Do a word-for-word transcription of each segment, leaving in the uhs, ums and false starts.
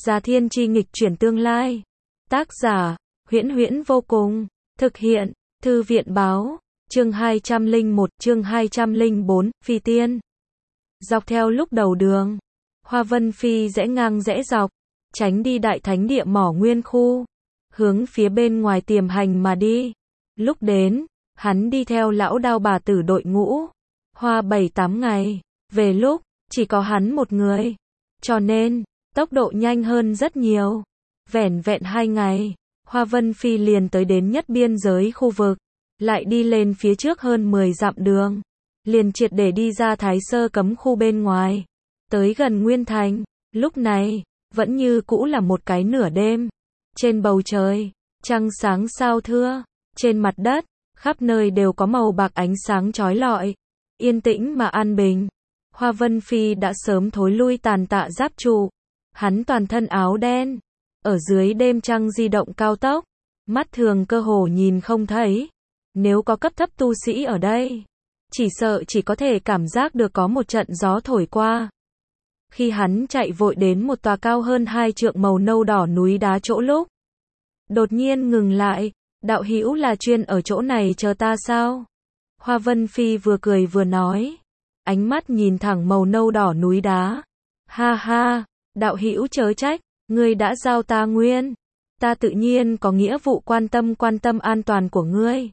Già Thiên Chi nghịch chuyển tương lai. Tác giả, Huyễn Huyễn vô cùng. Thực hiện, Thư viện báo. Chương hai trăm lẻ một, chương hai trăm lẻ bốn, Phi Tiên. Dọc theo lúc đầu đường, Hoa Vân Phi rẽ ngang rẽ dọc, tránh đi đại thánh địa mỏ nguyên khu, hướng phía bên ngoài tiềm hành mà đi. Lúc đến, hắn đi theo lão đao bà tử đội ngũ, hoa bảy tám ngày, về lúc, chỉ có hắn một người. Cho nên, tốc độ nhanh hơn rất nhiều. Vẻn vẹn hai ngày, Hoa Vân Phi liền tới đến nhất biên giới khu vực, lại đi lên phía trước hơn mười dặm đường, liền triệt để đi ra Thái Sơ cấm khu bên ngoài, tới gần Nguyên Thành. Lúc này, vẫn như cũ là một cái nửa đêm. Trên bầu trời, trăng sáng sao thưa, trên mặt đất, khắp nơi đều có màu bạc ánh sáng chói lọi, yên tĩnh mà an bình. Hoa Vân Phi đã sớm thối lui tàn tạ giáp trụ, hắn toàn thân áo đen, ở dưới đêm trăng di động cao tốc, mắt thường cơ hồ nhìn không thấy. Nếu có cấp thấp tu sĩ ở đây, chỉ sợ chỉ có thể cảm giác được có một trận gió thổi qua. Khi hắn chạy vội đến một tòa cao hơn hai trượng màu nâu đỏ núi đá chỗ lúc, đột nhiên ngừng lại. Đạo hữu là chuyên ở chỗ này chờ ta sao? Hoa Vân Phi vừa cười vừa nói, ánh mắt nhìn thẳng màu nâu đỏ núi đá. Ha ha, đạo hữu chớ trách, ngươi đã giao ta nguyên, ta tự nhiên có nghĩa vụ quan tâm quan tâm an toàn của ngươi.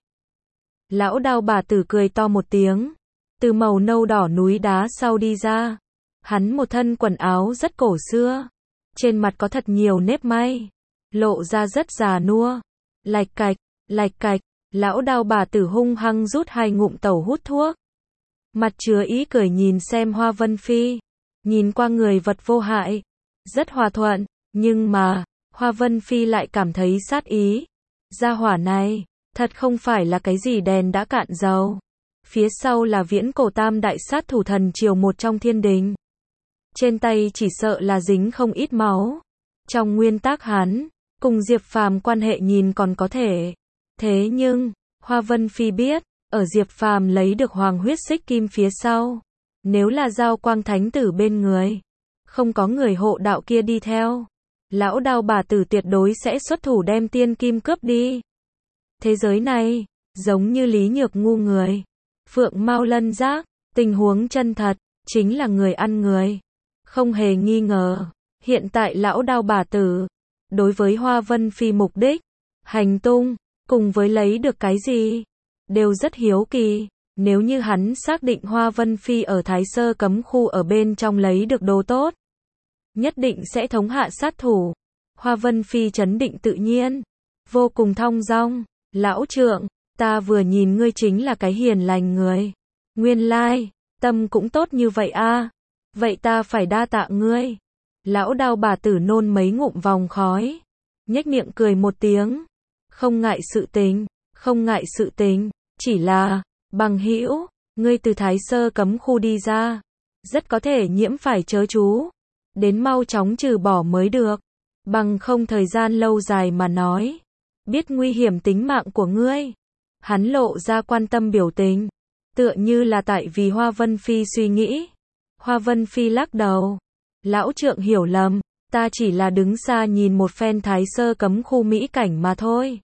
Lão đao bà tử cười to một tiếng, từ màu nâu đỏ núi đá sau đi ra. Hắn một thân quần áo rất cổ xưa, trên mặt có thật nhiều nếp may, lộ ra rất già nua. Lạch cạch, lạch cạch, lão đao bà tử hung hăng rút hai ngụm tẩu hút thuốc. Mặt chứa ý cười nhìn xem Hoa Vân Phi, nhìn qua người vật vô hại, rất hòa thuận, nhưng mà, Hoa Vân Phi lại cảm thấy sát ý. Gia hỏa này, thật không phải là cái gì đèn đã cạn dầu. Phía sau là viễn cổ tam đại sát thủ thần triều một trong thiên đình. Trên tay chỉ sợ là dính không ít máu. Trong nguyên tắc hắn, cùng Diệp Phàm quan hệ nhìn còn có thể. Thế nhưng, Hoa Vân Phi biết, ở Diệp Phàm lấy được hoàng huyết xích kim phía sau, nếu là Giao Quang Thánh Tử bên người, không có người hộ đạo kia đi theo, lão đao bà tử tuyệt đối sẽ xuất thủ đem tiên kim cướp đi. Thế giới này, giống như Lý Nhược ngu người, Phượng Mao Lân Giác, tình huống chân thật, chính là người ăn người. Không hề nghi ngờ, hiện tại lão đao bà tử, đối với Hoa Vân Phi mục đích, hành tung, cùng với lấy được cái gì, đều rất hiếu kỳ. Nếu như hắn xác định Hoa Vân Phi ở Thái Sơ cấm khu ở bên trong lấy được đồ tốt, nhất định sẽ thống hạ sát thủ. Hoa Vân Phi trấn định tự nhiên, vô cùng thong dong. Lão trượng, ta vừa nhìn ngươi chính là cái hiền lành người. Nguyên lai, tâm cũng tốt như vậy a. Vậy ta phải đa tạ ngươi. Lão đao bà tử nôn mấy ngụm vòng khói, nhếch miệng cười một tiếng. Không ngại sự tình, không ngại sự tình, chỉ là, bằng hữu, ngươi từ Thái Sơ cấm khu đi ra, rất có thể nhiễm phải chớ chú, đến mau chóng trừ bỏ mới được, bằng không thời gian lâu dài mà nói, biết nguy hiểm tính mạng của ngươi. Hắn lộ ra quan tâm biểu tình, tựa như là tại vì Hoa Vân Phi suy nghĩ. Hoa Vân Phi lắc đầu, lão trượng hiểu lầm, ta chỉ là đứng xa nhìn một phen Thái Sơ cấm khu mỹ cảnh mà thôi.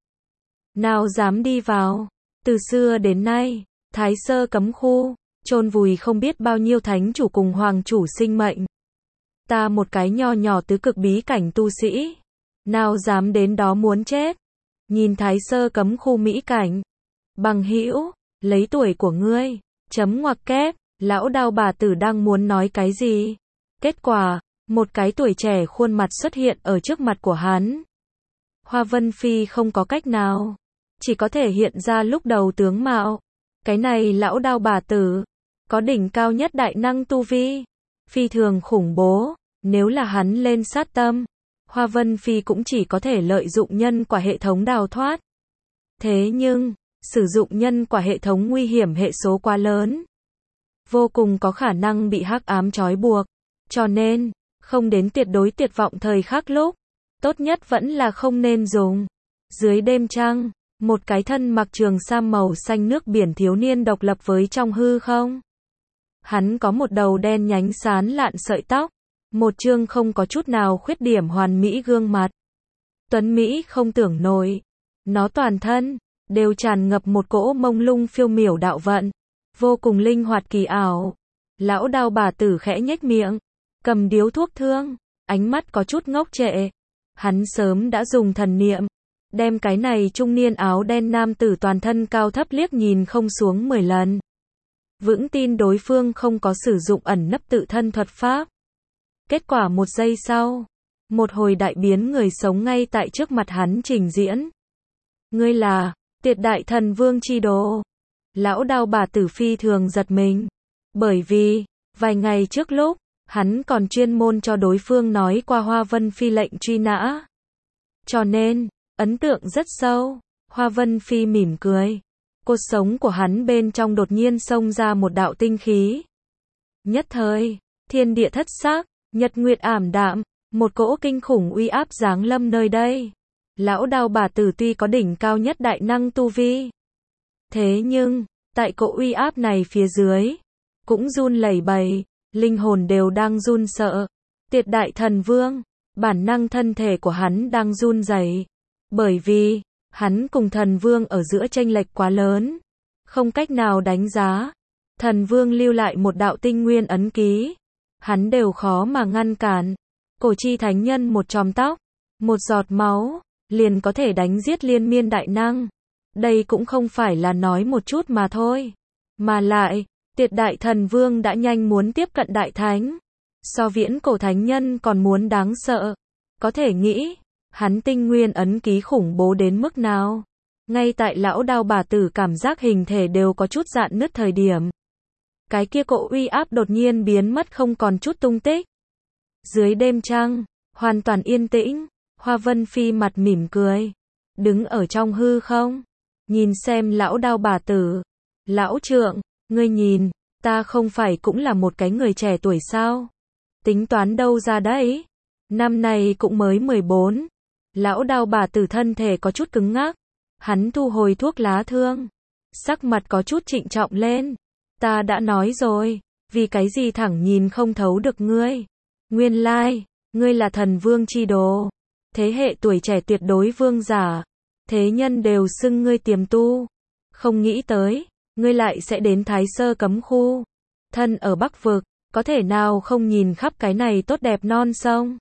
Nào dám đi vào, từ xưa đến nay, Thái Sơ cấm khu, chôn vùi không biết bao nhiêu thánh chủ cùng hoàng chủ sinh mệnh. Ta một cái nho nhỏ tứ cực bí cảnh tu sĩ, nào dám đến đó muốn chết. Nhìn Thái Sơ cấm khu mỹ cảnh, bằng hữu, lấy tuổi của ngươi, chấm ngoặc kép, lão đao bà tử đang muốn nói cái gì. Kết quả, một cái tuổi trẻ khuôn mặt xuất hiện ở trước mặt của hắn. Hoa Vân Phi không có cách nào, chỉ có thể hiện ra lúc đầu tướng mạo. Cái này lão đao bà tử, có đỉnh cao nhất đại năng tu vi, phi thường khủng bố. Nếu là hắn lên sát tâm, Hoa Vân Phi cũng chỉ có thể lợi dụng nhân quả hệ thống đào thoát. Thế nhưng, sử dụng nhân quả hệ thống nguy hiểm hệ số quá lớn, vô cùng có khả năng bị hắc ám trói buộc. Cho nên, không đến tuyệt đối tuyệt vọng thời khắc lúc, tốt nhất vẫn là không nên dùng. Dưới đêm trăng, một cái thân mặc trường sam màu xanh nước biển thiếu niên độc lập với trong hư không. Hắn có một đầu đen nhánh xán lạn sợi tóc, Một chương không có chút nào khuyết điểm hoàn mỹ gương mặt. Tuấn Mỹ không tưởng nổi. Nó toàn thân đều tràn ngập một cỗ mông lung phiêu miểu đạo vận, vô cùng linh hoạt kỳ ảo. Lão Đao bà tử khẽ nhếch miệng, cầm điếu thuốc thương, ánh mắt có chút ngốc trệ. Hắn sớm đã dùng thần niệm, đem cái này trung niên áo đen nam tử toàn thân cao thấp liếc nhìn không xuống mười lần. Vững tin đối phương không có sử dụng ẩn nấp tự thân thuật pháp. Kết quả một giây sau, một hồi đại biến người sống ngay tại trước mặt hắn trình diễn. Ngươi là Tiệt Đại Thần Vương chi đồ. Lão Đao bà tử phi thường giật mình, bởi vì vài ngày trước lúc hắn còn chuyên môn cho đối phương nói qua Hoa Vân Phi lệnh truy nã, cho nên ấn tượng rất sâu. Hoa Vân Phi mỉm cười, cột sống của hắn bên trong đột nhiên xông ra một đạo tinh khí. Nhất thời, thiên địa thất sắc, nhật nguyệt ảm đạm, một cỗ kinh khủng uy áp giáng lâm nơi đây. Lão Đao bà tử tuy có đỉnh cao nhất đại năng tu vi, thế nhưng tại cỗ uy áp này phía dưới cũng run lẩy bẩy, linh hồn đều đang run sợ. Tiệt Đại Thần Vương, bản năng thân thể của hắn đang run rẩy, bởi vì hắn cùng Thần Vương ở giữa chênh lệch quá lớn, không cách nào đánh giá. Thần Vương lưu lại một đạo tinh nguyên ấn ký, hắn đều khó mà ngăn cản. Cổ chi thánh nhân một chòm tóc, một giọt máu, liền có thể đánh giết liên miên đại năng. Đây cũng không phải là nói một chút mà thôi, mà lại, Tiệt Đại Thần Vương đã nhanh muốn tiếp cận đại thánh, so viễn cổ thánh nhân còn muốn đáng sợ. Có thể nghĩ, hắn tinh nguyên ấn ký khủng bố đến mức nào. Ngay tại lão Đao bà tử cảm giác hình thể đều có chút rạn nứt thời điểm, cái kia cỗ uy áp đột nhiên biến mất không còn chút tung tích. Dưới đêm trăng, hoàn toàn yên tĩnh, Hoa Vân Phi mặt mỉm cười, đứng ở trong hư không, nhìn xem lão Đao bà tử. Lão trượng, ngươi nhìn, ta không phải cũng là một cái người trẻ tuổi sao? Tính toán đâu ra đấy? Năm nay cũng mới mười bốn. Lão Đao bà tử thân thể có chút cứng ngắc, hắn thu hồi thuốc lá thương, sắc mặt có chút trịnh trọng lên. Ta đã nói rồi, vì cái gì thẳng nhìn không thấu được ngươi. Nguyên lai, ngươi là Thần Vương chi đồ, thế hệ tuổi trẻ tuyệt đối vương giả, thế nhân đều xưng ngươi tiềm tu. Không nghĩ tới, ngươi lại sẽ đến Thái Sơ Cấm Khu, thân ở Bắc Vực, có thể nào không nhìn khắp cái này tốt đẹp non sông.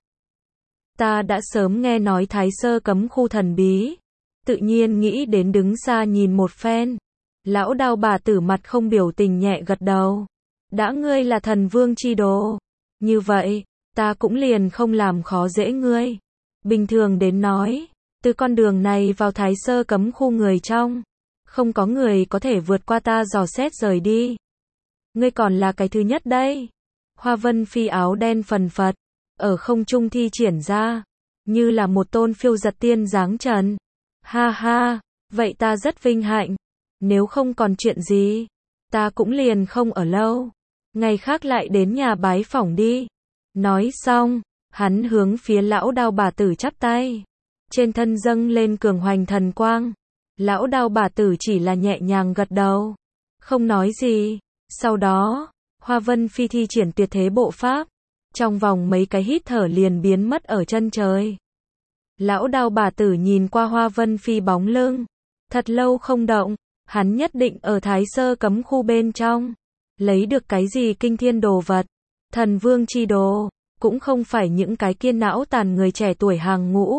Ta đã sớm nghe nói Thái Sơ Cấm Khu thần bí, tự nhiên nghĩ đến đứng xa nhìn một phen. Lão Đao bà tử mặt không biểu tình nhẹ gật đầu. Đã ngươi là Thần Vương chi đồ, như vậy, ta cũng liền không làm khó dễ ngươi. Bình thường đến nói, từ con đường này vào Thái Sơ Cấm Khu người trong, không có người có thể vượt qua ta dò xét rời đi. Ngươi còn là cái thứ nhất đây. Hoa Vân Phi áo đen phần phật, ở không trung thi triển ra, như là một tôn phiêu giật tiên dáng trần. Ha ha, vậy ta rất vinh hạnh. Nếu không còn chuyện gì, ta cũng liền không ở lâu. Ngày khác lại đến nhà bái phỏng đi. Nói xong, hắn hướng phía lão Đao bà tử chắp tay. Trên thân dâng lên cường hoành thần quang. Lão Đao bà tử chỉ là nhẹ nhàng gật đầu, không nói gì. Sau đó, Hoa Vân Phi thi triển tuyệt thế bộ pháp, trong vòng mấy cái hít thở liền biến mất ở chân trời. Lão Đao bà tử nhìn qua Hoa Vân Phi bóng lưng, thật lâu không động. Hắn nhất định ở Thái Sơ Cấm Khu bên trong lấy được cái gì kinh thiên đồ vật. Thần Vương chi đồ, cũng không phải những cái kiên não tàn người trẻ tuổi hàng ngũ.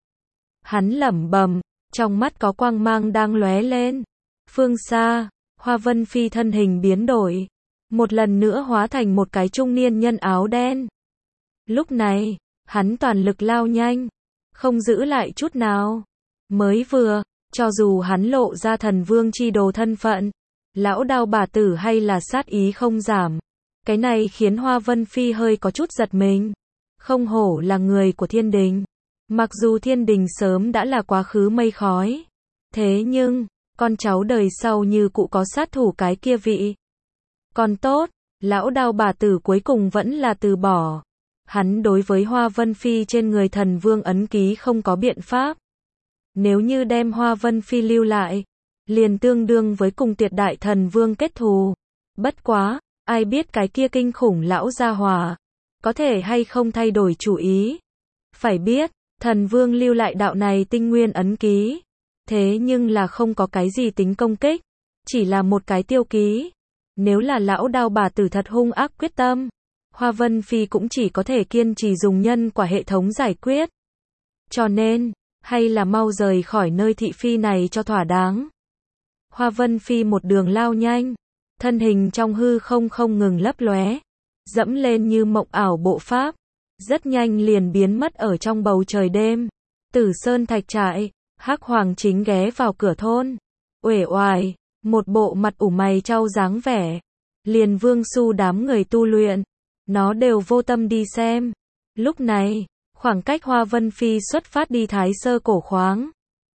Hắn lẩm bẩm, trong mắt có quang mang đang lóe lên. Phương xa, Hoa Vân Phi thân hình biến đổi, một lần nữa hóa thành một cái trung niên nhân áo đen. Lúc này, hắn toàn lực lao nhanh, không giữ lại chút nào. Mới vừa, cho dù hắn lộ ra Thần Vương chi đồ thân phận, lão Đao bà tử hay là sát ý không giảm. Cái này khiến Hoa Vân Phi hơi có chút giật mình. Không hổ là người của thiên đình. Mặc dù thiên đình sớm đã là quá khứ mây khói, thế nhưng, con cháu đời sau như cụ có sát thủ cái kia vị. Còn tốt, lão Đao bà tử cuối cùng vẫn là từ bỏ. Hắn đối với Hoa Vân Phi trên người Thần Vương ấn ký không có biện pháp. Nếu như đem Hoa Vân Phi lưu lại, liền tương đương với cùng Tiệt Đại Thần Vương kết thù. Bất quá, ai biết cái kia kinh khủng lão gia hỏa, có thể hay không thay đổi chủ ý. Phải biết, thần vương lưu lại đạo này tinh nguyên ấn ký. Thế nhưng là không có cái gì tính công kích, chỉ là một cái tiêu ký. Nếu là lão đao bà tử thật hung ác quyết tâm, Hoa Vân Phi cũng chỉ có thể kiên trì dùng nhân quả hệ thống giải quyết. Cho nên, hay là mau rời khỏi nơi thị phi này cho thỏa đáng. Hoa Vân Phi một đường lao nhanh, thân hình trong hư không không ngừng lấp lóe, dẫm lên như mộng ảo bộ pháp, rất nhanh liền biến mất ở trong bầu trời đêm. Tử Sơn Thạch Trại, Hắc Hoàng chính ghé vào cửa thôn, uể oải, một bộ mặt ủ mày trao dáng vẻ. Liền Vương Su đám người tu luyện, nó đều vô tâm đi xem. Lúc này, khoảng cách Hoa Vân Phi xuất phát đi Thái Sơ cổ khoáng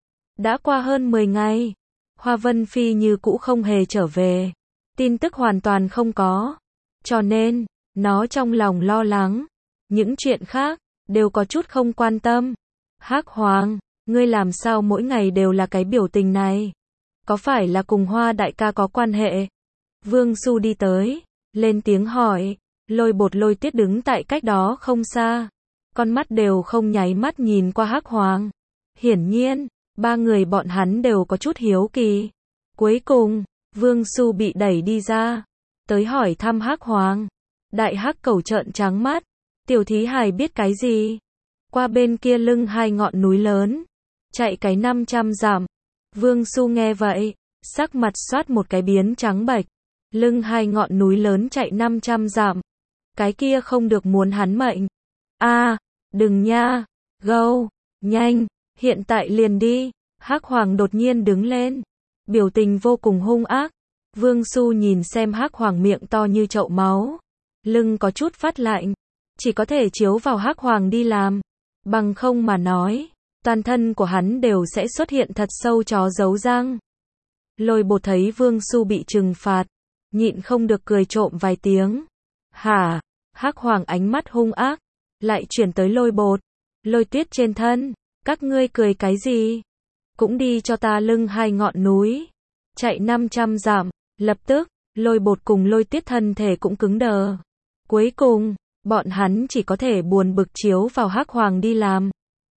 đã qua hơn mười ngày. Hoa Vân Phi như cũ không hề trở về, tin tức hoàn toàn không có. Cho nên, nó trong lòng lo lắng, những chuyện khác đều có chút không quan tâm. Hắc Hoàng, ngươi làm sao mỗi ngày đều là cái biểu tình này? Có phải là cùng Hoa đại ca có quan hệ? Vương Su đi tới, lên tiếng hỏi. Lôi Bột Lôi Tiết đứng tại cách đó không xa, con mắt đều không nháy mắt nhìn qua Hắc Hoàng. Hiển nhiên, ba người bọn hắn đều có chút hiếu kỳ. Cuối cùng, Vương Su bị đẩy đi ra, tới hỏi thăm Hắc Hoàng. Đại Hắc Cẩu trợn trắng mắt, tiểu thí hài biết cái gì? Qua bên kia lưng hai ngọn núi lớn, chạy cái năm trăm dặm. Vương Su nghe vậy, sắc mặt xoát một cái biến trắng bệch. Lưng hai ngọn núi lớn chạy năm trăm dặm, cái kia không được muốn hắn mệnh. A, à, đừng nha, gâu, nhanh, hiện tại liền đi. Hắc Hoàng đột nhiên đứng lên, biểu tình vô cùng hung ác. Vương Su nhìn xem Hắc Hoàng miệng to như chậu máu, lưng có chút phát lạnh, chỉ có thể chiếu vào Hắc Hoàng đi làm, bằng không mà nói, toàn thân của hắn đều sẽ xuất hiện thật sâu chó dấu răng. Lôi Bột thấy Vương Su bị trừng phạt, nhịn không được cười trộm vài tiếng. Hả? Hắc Hoàng ánh mắt hung ác, lại chuyển tới Lôi Bột, Lôi Tuyết trên thân. Các ngươi cười cái gì? Cũng đi cho ta lưng hai ngọn núi, chạy năm trăm dặm. Lập tức, Lôi Bột cùng Lôi Tuyết thân thể cũng cứng đờ. Cuối cùng, bọn hắn chỉ có thể buồn bực chiếu vào Hắc Hoàng đi làm.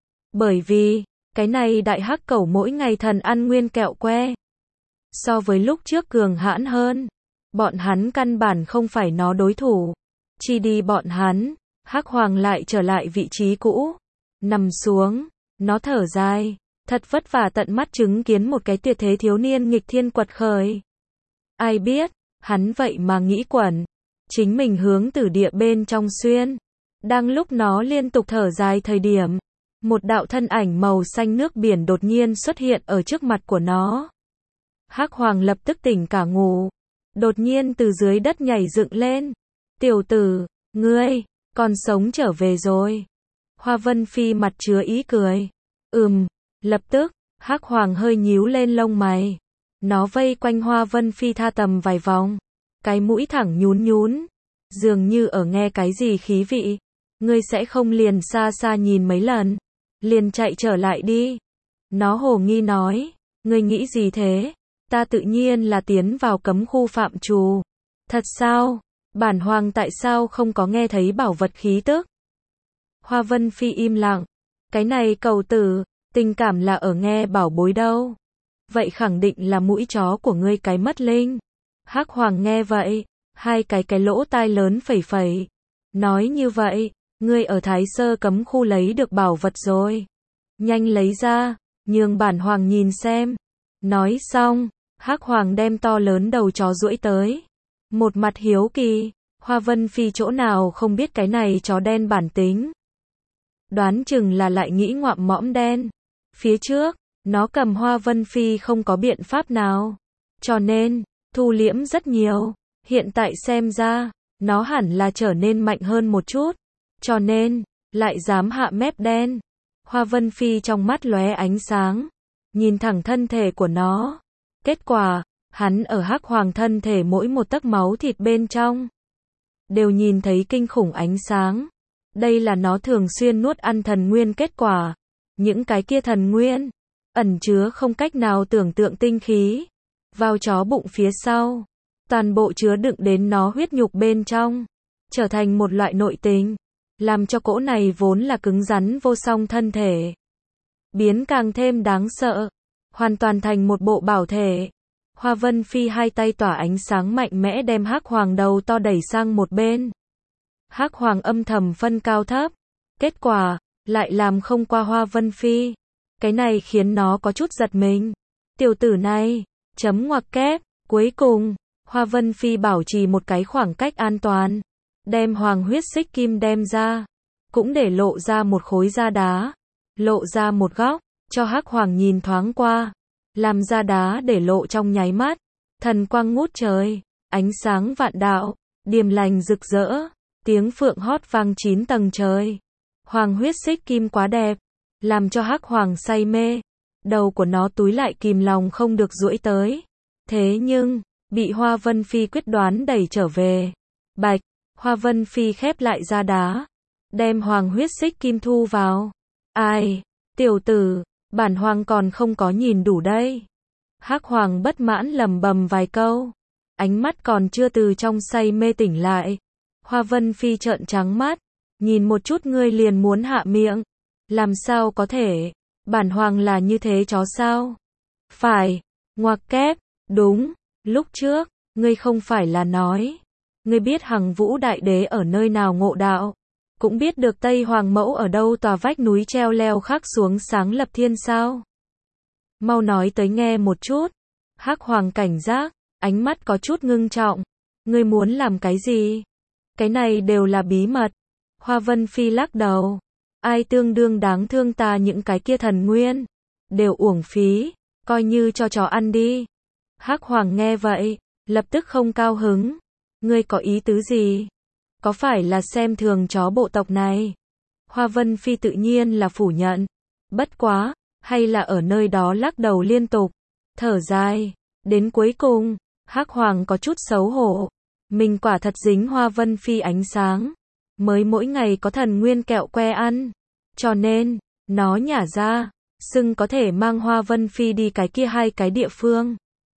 Bởi vì, cái này đại hắc cẩu mỗi ngày thần ăn nguyên kẹo que. So với lúc trước cường hãn hơn, bọn hắn căn bản không phải nó đối thủ. Chỉ đi bọn hắn, Hắc Hoàng lại trở lại vị trí cũ, nằm xuống, nó thở dài, thật vất vả tận mắt chứng kiến một cái tuyệt thế thiếu niên nghịch thiên quật khởi. Ai biết, hắn vậy mà nghĩ quẩn, chính mình hướng tử địa bên trong xuyên. Đang lúc nó liên tục thở dài thời điểm, một đạo thân ảnh màu xanh nước biển đột nhiên xuất hiện ở trước mặt của nó. Hắc Hoàng lập tức tỉnh cả ngủ, đột nhiên từ dưới đất nhảy dựng lên. Tiểu tử, ngươi, còn sống trở về rồi. Hoa Vân Phi mặt chứa ý cười. Ừm, lập tức, Hắc Hoàng hơi nhíu lên lông mày. Nó vây quanh Hoa Vân Phi tha tầm vài vòng, cái mũi thẳng nhún nhún, dường như ở nghe cái gì khí vị. Ngươi sẽ không liền xa xa nhìn mấy lần, liền chạy trở lại đi. Nó hồ nghi nói, ngươi nghĩ gì thế? Ta tự nhiên là tiến vào cấm khu phạm trù. Thật sao? Bản hoàng tại sao không có nghe thấy bảo vật khí tức? Hoa Vân Phi im lặng. Cái này cầu tử, tình cảm là ở nghe bảo bối đâu. Vậy khẳng định là mũi chó của ngươi cái mất linh. Hắc Hoàng nghe vậy, hai cái cái lỗ tai lớn phẩy phẩy. Nói như vậy, ngươi ở Thái Sơ cấm khu lấy được bảo vật rồi. Nhanh lấy ra, nhường bản hoàng nhìn xem. Nói xong, Hắc Hoàng đem to lớn đầu chó duỗi tới. Một mặt hiếu kỳ, Hoa Vân Phi chỗ nào không biết cái này chó đen bản tính. Đoán chừng là lại nghĩ ngoạm mõm đen. Phía trước, nó cầm Hoa Vân Phi không có biện pháp nào. Cho nên, thu liễm rất nhiều. Hiện tại xem ra, nó hẳn là trở nên mạnh hơn một chút. Cho nên, lại dám hạ mép đen. Hoa Vân Phi trong mắt lóe ánh sáng, nhìn thẳng thân thể của nó. Kết quả, hắn ở Hắc Hoàng thân thể mỗi một tấc máu thịt bên trong đều nhìn thấy kinh khủng ánh sáng. Đây là nó thường xuyên nuốt ăn thần nguyên kết quả. Những cái kia thần nguyên ẩn chứa không cách nào tưởng tượng tinh khí, vào chó bụng phía sau, toàn bộ chứa đựng đến nó huyết nhục bên trong. trở thành một loại nội tình, làm cho cỗ này vốn là cứng rắn vô song thân thể, biến càng thêm đáng sợ, hoàn toàn thành một bộ bảo thể. Hoa Vân Phi hai tay tỏa ánh sáng mạnh mẽ đem Hắc Hoàng đầu to đẩy sang một bên. Hắc Hoàng âm thầm phân cao thấp, kết quả lại làm không qua Hoa Vân Phi. Cái này khiến nó có chút giật mình. Tiểu tử này, chấm ngoặc kép, cuối cùng, Hoa Vân Phi bảo trì một cái khoảng cách an toàn, đem hoàng huyết xích kim đem ra, cũng để lộ ra một khối da đá, lộ ra một góc, cho Hắc Hoàng nhìn thoáng qua, làm da đá để lộ trong nháy mắt, thần quang ngút trời, ánh sáng vạn đạo, điềm lành rực rỡ, tiếng phượng hót vang chín tầng trời. Hoàng huyết xích kim quá đẹp, làm cho Hắc Hoàng say mê, đầu của nó túi lại kìm lòng không được duỗi tới. Thế nhưng, bị Hoa Vân Phi quyết đoán đẩy trở về. Bạch, Hoa Vân Phi khép lại da đá, đem hoàng huyết xích kim thu vào. Ai, tiểu tử, bản hoàng còn không có nhìn đủ đây. Hắc Hoàng bất mãn lầm bầm vài câu, ánh mắt còn chưa từ trong say mê tỉnh lại. Hoa Vân Phi trợn trắng mắt, nhìn một chút ngươi liền muốn hạ miệng. Làm sao có thể, bản hoàng là như thế chó sao? Phải, ngoặc kép, đúng, lúc trước, ngươi không phải là nói. Ngươi biết Hằng Vũ Đại Đế ở nơi nào ngộ đạo, cũng biết được Tây Hoàng Mẫu ở đâu tòa vách núi treo leo khắc xuống sáng lập thiên sao? Mau nói tới nghe một chút. Hắc Hoàng cảnh giác, ánh mắt có chút ngưng trọng. Ngươi muốn làm cái gì? Cái này đều là bí mật. Hoa Vân Phi lắc đầu. Ai tương đương đáng thương ta những cái kia thần nguyên, đều uổng phí, coi như cho chó ăn đi. Hắc Hoàng nghe vậy, lập tức không cao hứng. Ngươi có ý tứ gì? Có phải là xem thường chó bộ tộc này? Hoa Vân Phi tự nhiên là phủ nhận. Bất quá, hay là ở nơi đó lắc đầu liên tục, thở dài. Đến cuối cùng, Hắc Hoàng có chút xấu hổ. Mình quả thật dính Hoa Vân Phi ánh sáng, mới mỗi ngày có thần nguyên kẹo que ăn. Cho nên, nó nhả ra, xưng có thể mang Hoa Vân Phi đi cái kia hai cái địa phương.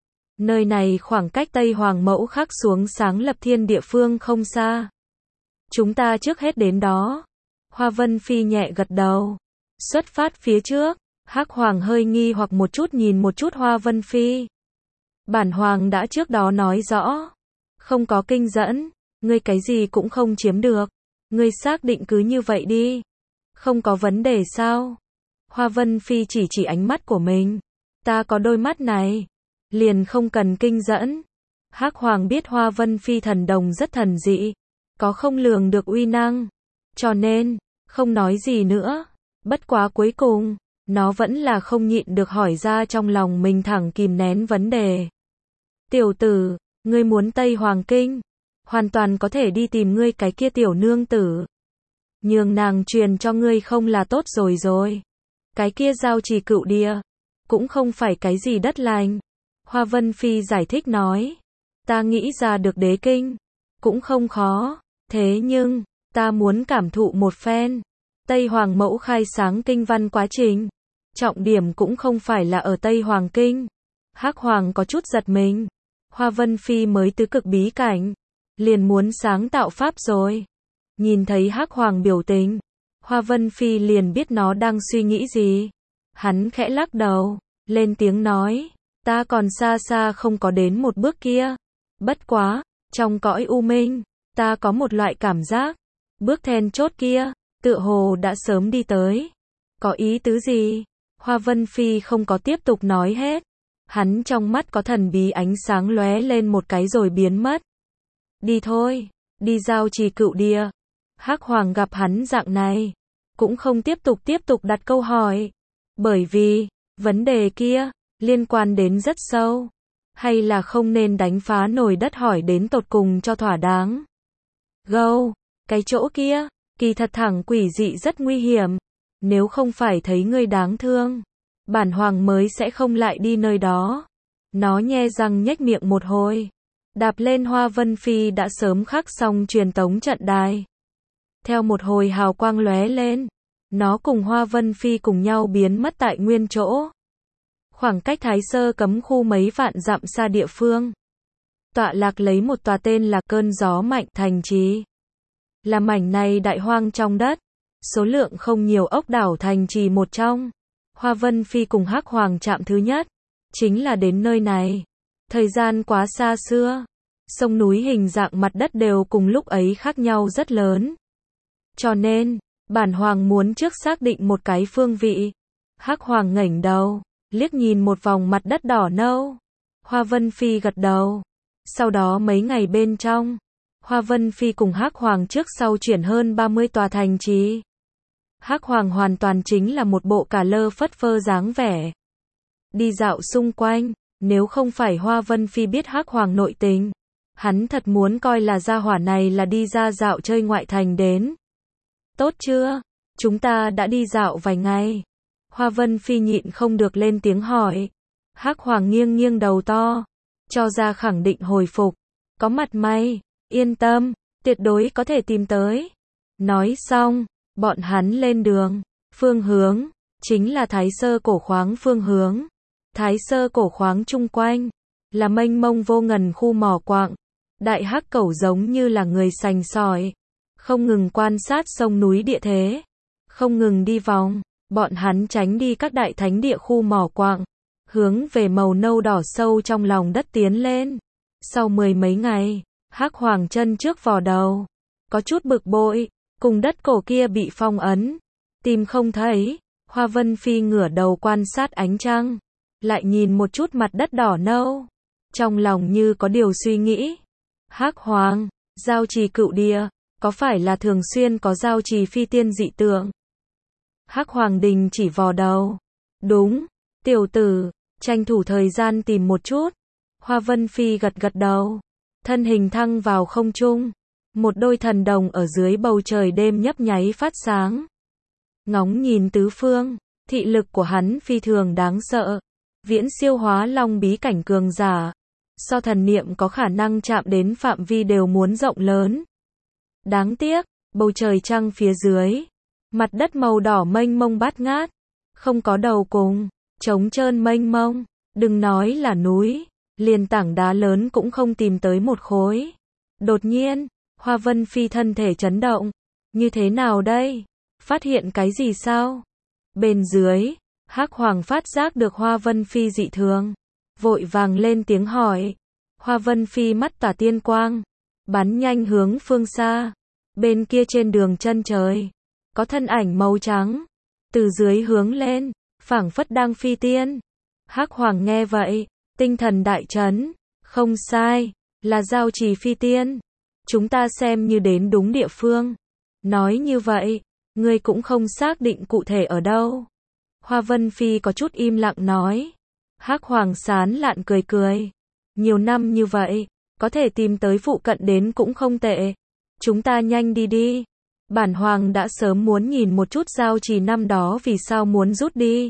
Nơi này khoảng cách Tây Hoàng Mẫu khắc xuống sáng lập thiên địa phương không xa. Chúng ta trước hết đến đó. Hoa Vân Phi nhẹ gật đầu. Xuất phát phía trước, Hắc Hoàng hơi nghi hoặc một chút nhìn một chút Hoa Vân Phi. Bản Hoàng đã trước đó nói rõ. Không có kinh dẫn, ngươi cái gì cũng không chiếm được. Ngươi xác định cứ như vậy đi. Không có vấn đề sao? Hoa Vân Phi chỉ chỉ ánh mắt của mình. Ta có đôi mắt này, liền không cần kinh dẫn. Hắc Hoàng biết Hoa Vân Phi thần đồng rất thần dị, có không lường được uy năng, cho nên, không nói gì nữa. Bất quá cuối cùng, nó vẫn là không nhịn được hỏi ra trong lòng mình thẳng kìm nén vấn đề. Tiểu tử, ngươi muốn Tây Hoàng Kinh, hoàn toàn có thể đi tìm ngươi cái kia tiểu nương tử. Nhường nàng truyền cho ngươi không là tốt rồi rồi. Cái kia giao trì cựu địa, cũng không phải cái gì đất lành. Hoa Vân Phi giải thích nói. Ta nghĩ ra được đế kinh, cũng không khó. Thế nhưng, ta muốn cảm thụ một phen. Tây Hoàng Mẫu khai sáng kinh văn quá trình. Trọng điểm cũng không phải là ở Tây Hoàng Kinh. Hắc Hoàng có chút giật mình. Hoa Vân Phi mới tứ cực bí cảnh, liền muốn sáng tạo pháp rồi. Nhìn thấy Hắc Hoàng biểu tình, Hoa Vân Phi liền biết nó đang suy nghĩ gì. Hắn khẽ lắc đầu, lên tiếng nói, ta còn xa xa không có đến một bước kia. Bất quá, trong cõi u minh, ta có một loại cảm giác, bước then chốt kia, tựa hồ đã sớm đi tới. Có ý tứ gì? Hoa Vân Phi không có tiếp tục nói hết. Hắn trong mắt có thần bí ánh sáng lóe lên một cái rồi biến mất. Đi thôi, đi giao trì cựu địa. Hắc Hoàng gặp hắn dạng này, cũng không tiếp tục tiếp tục đặt câu hỏi. Bởi vì, vấn đề kia, liên quan đến rất sâu. Hay là không nên đánh phá nồi đất hỏi đến tột cùng cho thỏa đáng. Gâu, cái chỗ kia, kỳ thật thẳng quỷ dị rất nguy hiểm. Nếu không phải thấy ngươi đáng thương, bản hoàng mới sẽ không lại đi nơi đó. Nó nhe răng nhếch miệng một hồi. Đạp lên Hoa Vân Phi đã sớm khắc xong truyền tống trận đài. Theo một hồi hào quang lóe lên, nó cùng Hoa Vân Phi cùng nhau biến mất tại nguyên chỗ. Khoảng cách Thái Sơ cấm khu mấy vạn dặm xa địa phương. Tọa lạc lấy một tòa tên là Cơn Gió Mạnh thành trì. là mảnh này đại hoang trong đất, số lượng không nhiều ốc đảo thành trì một trong. Hoa Vân Phi cùng Hắc Hoàng chạm thứ nhất, chính là đến nơi này. Thời gian quá xa xưa, sông núi hình dạng mặt đất đều cùng lúc ấy khác nhau rất lớn. Cho nên, bản hoàng muốn trước xác định một cái phương vị. Hắc Hoàng ngẩng đầu, liếc nhìn một vòng mặt đất đỏ nâu. Hoa Vân Phi gật đầu. Sau đó mấy ngày bên trong, Hoa Vân Phi cùng Hắc Hoàng trước sau chuyển hơn ba mươi tòa thành trì. Hắc Hoàng hoàn toàn chính là một bộ cả lơ phất phơ dáng vẻ. Đi dạo xung quanh, nếu không phải Hoa Vân Phi biết Hắc Hoàng nội tình, hắn thật muốn coi là gia hỏa này là đi ra dạo chơi ngoại thành đến. Tốt chưa? Chúng ta đã đi dạo vài ngày. Hoa Vân Phi nhịn không được lên tiếng hỏi. Hắc Hoàng nghiêng nghiêng đầu to, cho ra khẳng định hồi phục. Có mặt may, yên tâm, tuyệt đối có thể tìm tới. Nói xong, bọn hắn lên đường. Phương hướng, chính là Thái Sơ cổ khoáng phương hướng. Thái Sơ cổ khoáng chung quanh, là mênh mông vô ngần khu mỏ quặng. Đại Hắc Cẩu giống như là người sành sỏi, không ngừng quan sát sông núi địa thế, không ngừng đi vòng. Bọn hắn tránh đi các đại thánh địa khu mỏ quặng, hướng về màu nâu đỏ sâu trong lòng đất tiến lên. Sau mười mấy ngày, Hắc Hoàng chân trước vò đầu, có chút bực bội, cùng đất cổ kia bị phong ấn, tìm không thấy. Hoa Vân Phi ngửa đầu quan sát ánh trăng, lại nhìn một chút mặt đất đỏ nâu, trong lòng như có điều suy nghĩ. Hắc Hoàng, giao trì cựu địa, có phải là thường xuyên có giao trì phi tiên dị tượng? Hắc Hoàng đình chỉ vò đầu. Đúng, tiểu tử, tranh thủ thời gian tìm một chút. Hoa Vân Phi gật gật đầu, thân hình thăng vào không trung. Một đôi thần đồng ở dưới bầu trời đêm nhấp nháy phát sáng. Ngóng nhìn tứ phương, thị lực của hắn phi thường đáng sợ. Viễn siêu hóa long bí cảnh cường giả. So thần niệm có khả năng chạm đến phạm vi đều muốn rộng lớn. Đáng tiếc, bầu trời trăng phía dưới, mặt đất màu đỏ mênh mông bát ngát, không có đầu cùng, trống trơn mênh mông, đừng nói là núi, liền tảng đá lớn cũng không tìm tới một khối. Đột nhiên, Hoa Vân Phi thân thể chấn động, như thế nào đây? Phát hiện cái gì sao? Bên dưới, Hắc Hoàng phát giác được Hoa Vân Phi dị thường, vội vàng lên tiếng hỏi. Hoa Vân Phi mắt tỏa tiên quang, bắn nhanh hướng phương xa. Bên kia trên đường chân trời, có thân ảnh màu trắng, từ dưới hướng lên, phảng phất đang phi tiên. Hắc Hoàng nghe vậy, tinh thần đại chấn, không sai, là giao trì phi tiên. Chúng ta xem như đến đúng địa phương. Nói như vậy, ngươi cũng không xác định cụ thể ở đâu. Hoa Vân Phi có chút im lặng nói. Hắc Hoàng sán lạn cười cười. Nhiều năm như vậy, có thể tìm tới phụ cận đến cũng không tệ. Chúng ta nhanh đi đi. Bản hoàng đã sớm muốn nhìn một chút giao trì năm đó vì sao muốn rút đi.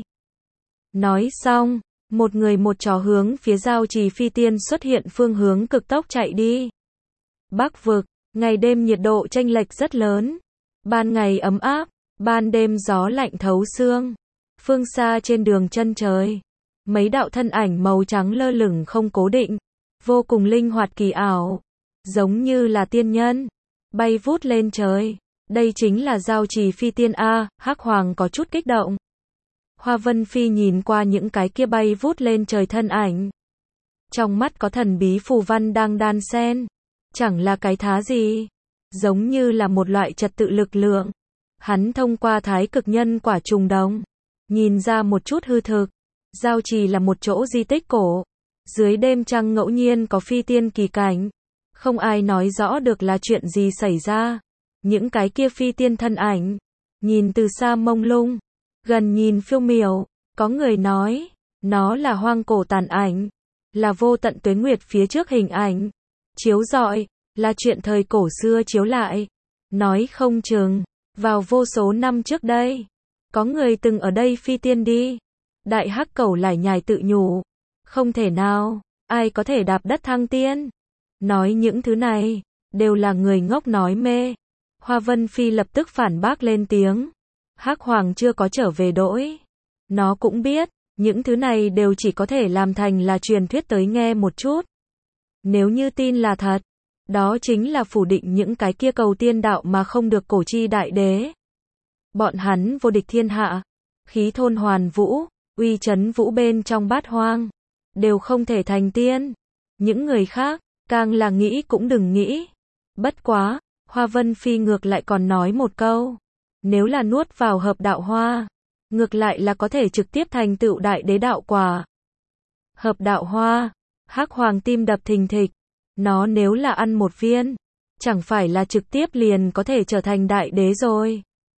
Nói xong, một người một chó hướng phía giao trì phi tiên xuất hiện phương hướng cực tốc chạy đi. Bắc vực, ngày đêm nhiệt độ chênh lệch rất lớn. Ban ngày ấm áp, ban đêm gió lạnh thấu xương. Phương xa trên đường chân trời, mấy đạo thân ảnh màu trắng lơ lửng không cố định, vô cùng linh hoạt kỳ ảo, giống như là tiên nhân, bay vút lên trời. Đây chính là giao trì phi tiên a. Hắc Hoàng có chút kích động. Hoa Vân Phi nhìn qua những cái kia bay vút lên trời thân ảnh, trong mắt có thần bí phù văn đang đan xen. Chẳng là cái thá gì, giống như là một loại trật tự lực lượng. Hắn thông qua thái cực nhân quả trùng đồng, nhìn ra một chút hư thực. Giao trì là một chỗ di tích cổ, dưới đêm trăng ngẫu nhiên có phi tiên kỳ cảnh, không ai nói rõ được là chuyện gì xảy ra. Những cái kia phi tiên thân ảnh, nhìn từ xa mông lung, gần nhìn phiêu miểu. Có người nói, nó là hoang cổ tàn ảnh, là vô tận tuế nguyệt phía trước hình ảnh chiếu rọi, là chuyện thời cổ xưa chiếu lại. Nói không chừng, vào vô số năm trước đây, có người từng ở đây phi tiên đi. Đại Hắc Cẩu lải nhải tự nhủ, không thể nào, ai có thể đạp đất thăng tiên. Nói những thứ này, đều là người ngốc nói mê. Hoa Vân Phi lập tức phản bác lên tiếng. Hắc Hoàng chưa có trở về đỗi. Nó cũng biết, những thứ này đều chỉ có thể làm thành là truyền thuyết tới nghe một chút. Nếu như tin là thật, Đó chính là phủ định những cái kia cầu tiên đạo mà không được cổ chi đại đế. Bọn hắn vô địch thiên hạ, khí thôn hoàn vũ, uy chấn vũ bên trong bát hoang, đều không thể thành tiên. Những người khác, càng là nghĩ cũng đừng nghĩ. Bất quá, Hoa Vân Phi ngược lại còn nói một câu. Nếu là nuốt vào hợp đạo hoa, ngược lại là có thể trực tiếp thành tựu đại đế đạo quả. Hợp đạo hoa, Hắc Hoàng tim đập thình thịch. Nó nếu là ăn một viên, chẳng phải là trực tiếp liền có thể trở thành đại đế rồi.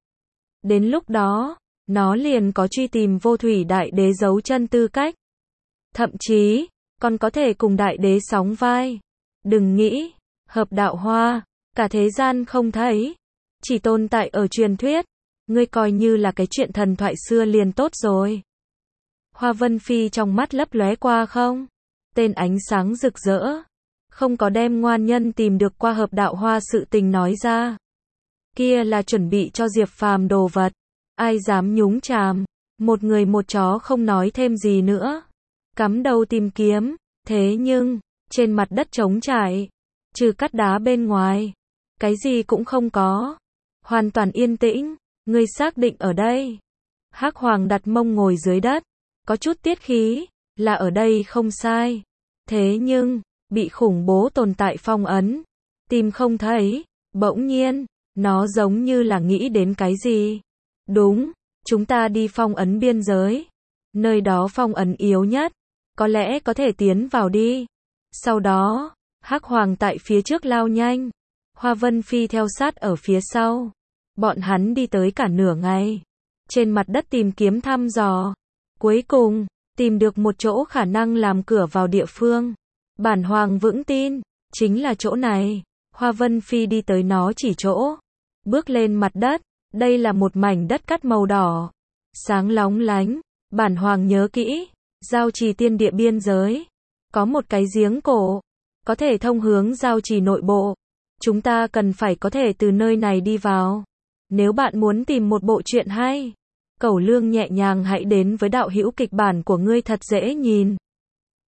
Đến lúc đó, nó liền có truy tìm vô thủy đại đế giấu chân tư cách. Thậm chí, còn có thể cùng đại đế sóng vai. Đừng nghĩ, hợp đạo hoa, cả thế gian không thấy, chỉ tồn tại ở truyền thuyết. Ngươi coi như là cái chuyện thần thoại xưa liền tốt rồi. Hoa Vân Phi trong mắt lấp lóe qua không? Tên ánh sáng rực rỡ. Không có đem ngoan nhân tìm được qua hợp đạo hoa sự tình nói ra. Kia là chuẩn bị cho Diệp Phàm đồ vật. Ai dám nhúng chàm. Một người một chó không nói thêm gì nữa. Cắm đầu tìm kiếm. Thế nhưng, trên mặt đất trống trải, trừ cắt đá bên ngoài, cái gì cũng không có. Hoàn toàn yên tĩnh. Ngươi xác định ở đây. Hắc Hoàng đặt mông ngồi dưới đất. Có chút tiết khí. Là ở đây không sai. Thế nhưng, bị khủng bố tồn tại phong ấn. Tìm không thấy. Bỗng nhiên, nó giống như là nghĩ đến cái gì. Đúng, chúng ta đi phong ấn biên giới. Nơi đó phong ấn yếu nhất. Có lẽ có thể tiến vào đi. Sau đó, Hắc Hoàng tại phía trước lao nhanh. Hoa Vân Phi theo sát ở phía sau. Bọn hắn đi tới cả nửa ngày. Trên mặt đất tìm kiếm thăm dò. Cuối cùng, tìm được một chỗ khả năng làm cửa vào địa phương. Bản Hoàng vững tin, chính là chỗ này. Hoa Vân Phi đi tới nó chỉ chỗ. Bước lên mặt đất. Đây là một mảnh đất cát màu đỏ. Sáng lóng lánh. Bản Hoàng nhớ kỹ. Giao trì tiên địa biên giới. Có một cái giếng cổ. Có thể thông hướng giao trì nội bộ. Chúng ta cần phải có thể từ nơi này đi vào. Nếu bạn muốn tìm một bộ truyện hay, Cẩu Lương nhẹ nhàng hãy đến với đạo hữu kịch bản của ngươi thật dễ nhìn.